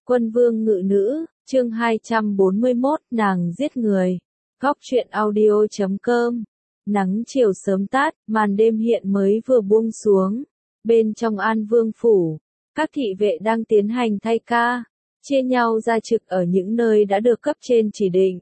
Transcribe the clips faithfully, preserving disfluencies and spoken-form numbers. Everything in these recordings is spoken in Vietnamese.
Quân vương ngự nữ, chương hai trăm bốn mươi mốt, nàng giết người. Góc truyện audio chấm com. Nắng chiều sớm tát, màn đêm hiện mới vừa buông xuống. Bên trong An Vương phủ, các thị vệ đang tiến hành thay ca, chia nhau ra trực ở những nơi đã được cấp trên chỉ định.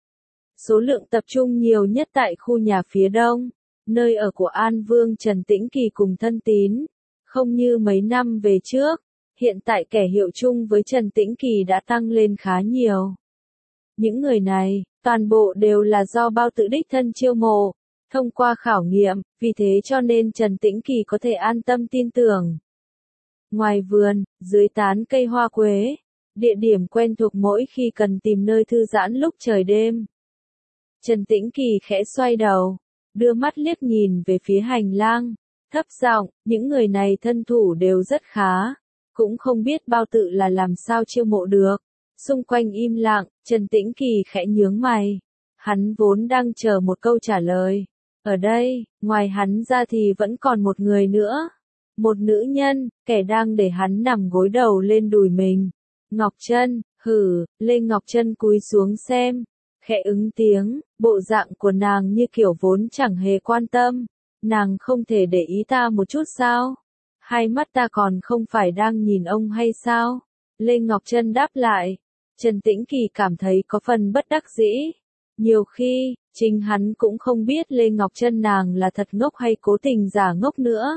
Số lượng tập trung nhiều nhất tại khu nhà phía đông, nơi ở của An Vương Trần Tĩnh Kỳ cùng thân tín. Không như mấy năm về trước, hiện tại kẻ hiệu chung với Trần Tĩnh Kỳ đã tăng lên khá nhiều. Những người này, toàn bộ đều là do Bao Tự đích thân chiêu mộ, thông qua khảo nghiệm, vì thế cho nên Trần Tĩnh Kỳ có thể an tâm tin tưởng. Ngoài vườn, dưới tán cây hoa quế, địa điểm quen thuộc mỗi khi cần tìm nơi thư giãn lúc trời đêm. Trần Tĩnh Kỳ khẽ xoay đầu, đưa mắt liếc nhìn về phía hành lang, thấp giọng, những người này thân thủ đều rất khá, cũng không biết Bao Tự là làm sao chiêu mộ được. Xung quanh im lặng, Trần Tĩnh Kỳ khẽ nhướng mày. Hắn vốn đang chờ một câu trả lời. Ở đây, ngoài hắn ra thì vẫn còn một người nữa. Một nữ nhân, kẻ đang để hắn nằm gối đầu lên đùi mình. Ngọc Trân, hử, Lê Ngọc Trân cúi xuống xem. Khẽ ứng tiếng, bộ dạng của nàng như kiểu vốn chẳng hề quan tâm. Nàng không thể để ý ta một chút sao? Hai mắt ta còn không phải đang nhìn ông hay sao? Lê Ngọc Trân đáp lại. Trần Tĩnh Kỳ cảm thấy có phần bất đắc dĩ. Nhiều khi, chính hắn cũng không biết Lê Ngọc Trân nàng là thật ngốc hay cố tình giả ngốc nữa.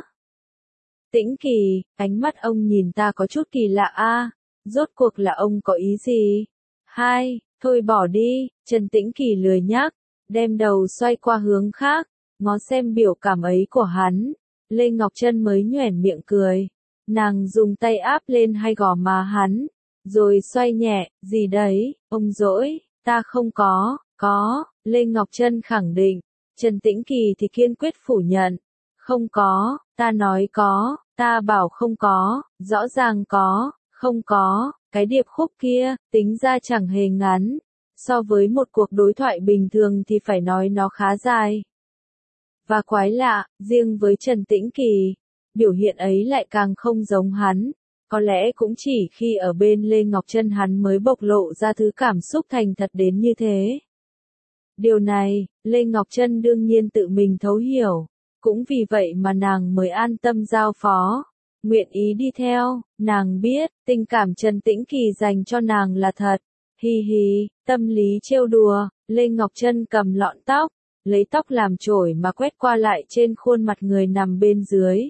Tĩnh Kỳ, ánh mắt ông nhìn ta có chút kỳ lạ a, rốt cuộc là ông có ý gì? Hai, thôi bỏ đi, Trần Tĩnh Kỳ lười nhác, đem đầu xoay qua hướng khác, ngó xem biểu cảm ấy của hắn. Lê Ngọc Trân mới nhoẻn miệng cười. Nàng dùng tay áp lên hai gò má hắn, rồi xoay nhẹ, gì đấy, ông dỗi, ta không có, có, Lê Ngọc Trân khẳng định. Trần Tĩnh Kỳ thì kiên quyết phủ nhận. Không có, ta nói có, ta bảo không có, rõ ràng có, không có, cái điệp khúc kia, tính ra chẳng hề ngắn. So với một cuộc đối thoại bình thường thì phải nói nó khá dài. Và quái lạ, riêng với Trần Tĩnh Kỳ, biểu hiện ấy lại càng không giống hắn. Có lẽ cũng chỉ khi ở bên Lê Ngọc Trân hắn mới bộc lộ ra thứ cảm xúc thành thật đến như thế. Điều này, Lê Ngọc Trân đương nhiên tự mình thấu hiểu. Cũng vì vậy mà nàng mới an tâm giao phó. Nguyện ý đi theo, nàng biết, tình cảm Trần Tĩnh Kỳ dành cho nàng là thật. Hi hi, tâm lý trêu đùa, Lê Ngọc Trân cầm lọn tóc, lấy tóc làm chổi mà quét qua lại trên khuôn mặt người nằm bên dưới.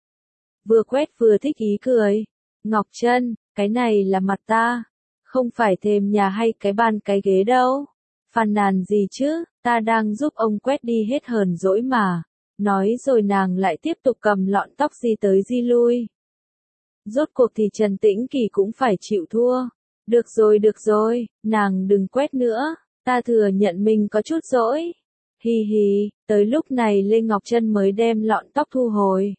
Vừa quét vừa thích ý cười. Ngọc Trân, cái này là mặt ta, không phải thềm nhà hay cái bàn cái ghế đâu. Phàn nàn gì chứ, ta đang giúp ông quét đi hết hờn dỗi mà. Nói rồi nàng lại tiếp tục cầm lọn tóc di tới di lui. Rốt cuộc thì Trần Tĩnh Kỳ cũng phải chịu thua. Được rồi được rồi, nàng đừng quét nữa, ta thừa nhận mình có chút dỗi. Hi hi, tới lúc này Lê Ngọc Trân mới đem lọn tóc thu hồi.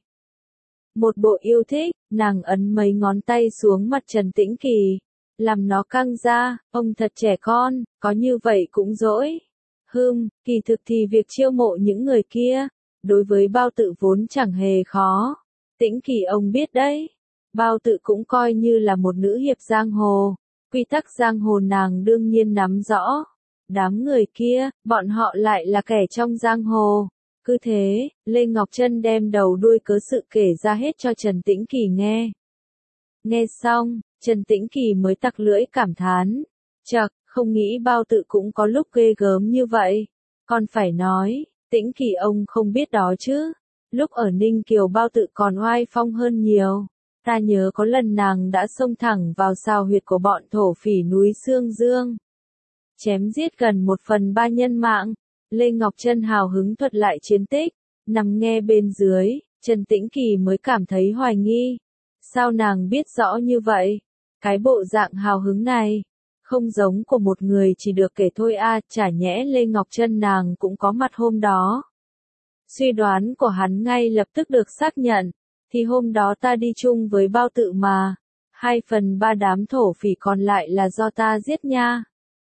Một bộ yêu thích, nàng ấn mấy ngón tay xuống mặt Trần Tĩnh Kỳ, làm nó căng ra, ông thật trẻ con, có như vậy cũng dỗi. Hừm, kỳ thực thì việc chiêu mộ những người kia, đối với Bao Tự vốn chẳng hề khó. Tĩnh Kỳ ông biết đấy, Bao Tự cũng coi như là một nữ hiệp giang hồ, quy tắc giang hồ nàng đương nhiên nắm rõ. Đám người kia, bọn họ lại là kẻ trong giang hồ. Cứ thế, Lê Ngọc Trân đem đầu đuôi cớ sự kể ra hết cho Trần Tĩnh Kỳ nghe. Nghe xong, Trần Tĩnh Kỳ mới tặc lưỡi cảm thán. Chậc, không nghĩ Bao Tự cũng có lúc ghê gớm như vậy. Còn phải nói, Tĩnh Kỳ ông không biết đó chứ. Lúc ở Ninh Kiều Bao Tự còn oai phong hơn nhiều. Ta nhớ có lần nàng đã xông thẳng vào sào huyệt của bọn thổ phỉ núi Sương Dương. Chém giết gần một phần ba nhân mạng. Lê Ngọc Trân hào hứng thuật lại chiến tích. Nằm nghe bên dưới, Trần Tĩnh Kỳ mới cảm thấy hoài nghi. Sao nàng biết rõ như vậy? Cái bộ dạng hào hứng này, không giống của một người chỉ được kể thôi a, à, chả nhẽ Lê Ngọc Trân nàng cũng có mặt hôm đó. Suy đoán của hắn ngay lập tức được xác nhận, thì hôm đó ta đi chung với Bao Tự mà, hai phần ba đám thổ phỉ còn lại là do ta giết nha.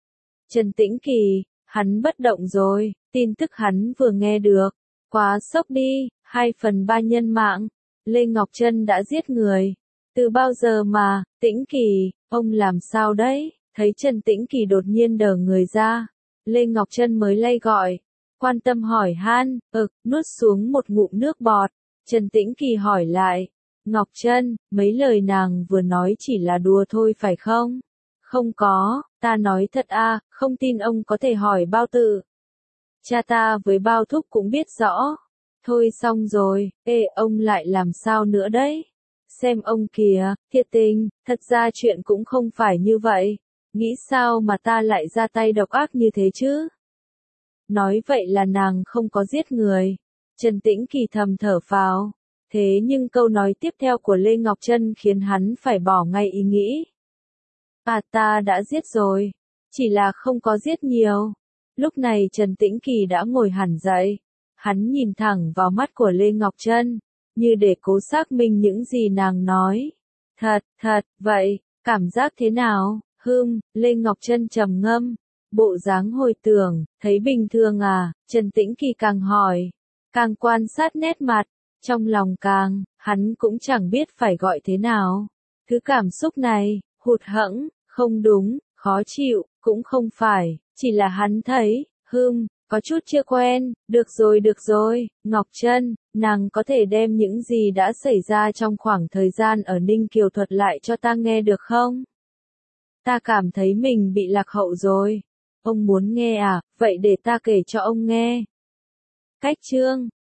Trần Tĩnh Kỳ, hắn bất động rồi, tin tức hắn vừa nghe được, quá sốc đi, hai phần ba nhân mạng, Lê Ngọc Trân đã giết người. Từ bao giờ mà, Tĩnh Kỳ, ông làm sao đấy? Thấy Trần Tĩnh Kỳ đột nhiên đờ người ra, Lê Ngọc Trân mới lay gọi, quan tâm hỏi han, ực, nuốt xuống một ngụm nước bọt. Trần Tĩnh Kỳ hỏi lại, Ngọc Trân, mấy lời nàng vừa nói chỉ là đùa thôi phải không? Không có, ta nói thật à, không tin ông có thể hỏi Bao Tự. Cha ta với Bao Thúc cũng biết rõ. Thôi xong rồi, ê ông lại làm sao nữa đấy? Xem ông kìa, thiệt tình, thật ra chuyện cũng không phải như vậy. Nghĩ sao mà ta lại ra tay độc ác như thế chứ? Nói vậy là nàng không có giết người. Trần Tĩnh Kỳ thầm thở phào. Thế nhưng câu nói tiếp theo của Lê Ngọc Trân khiến hắn phải bỏ ngay ý nghĩ. À ta đã giết rồi. Chỉ là không có giết nhiều. Lúc này Trần Tĩnh Kỳ đã ngồi hẳn dậy. Hắn nhìn thẳng vào mắt của Lê Ngọc Trân, như để cố xác minh những gì nàng nói. Thật, thật, vậy, cảm giác thế nào? Hừm, Lê Ngọc Trân trầm ngâm, bộ dáng hồi tưởng, thấy bình thường à? Trần Tĩnh Kỳ càng hỏi, càng quan sát nét mặt, trong lòng càng, hắn cũng chẳng biết phải gọi thế nào. Thứ cảm xúc này, hụt hẫng, không đúng, khó chịu, cũng không phải, chỉ là hắn thấy, hừm, có chút chưa quen. Được rồi được rồi, Ngọc Trân, nàng có thể đem những gì đã xảy ra trong khoảng thời gian ở Ninh Kiều thuật lại cho ta nghe được không? Ta cảm thấy mình bị lạc hậu rồi. Ông muốn nghe à, vậy để ta kể cho ông nghe. Cách chương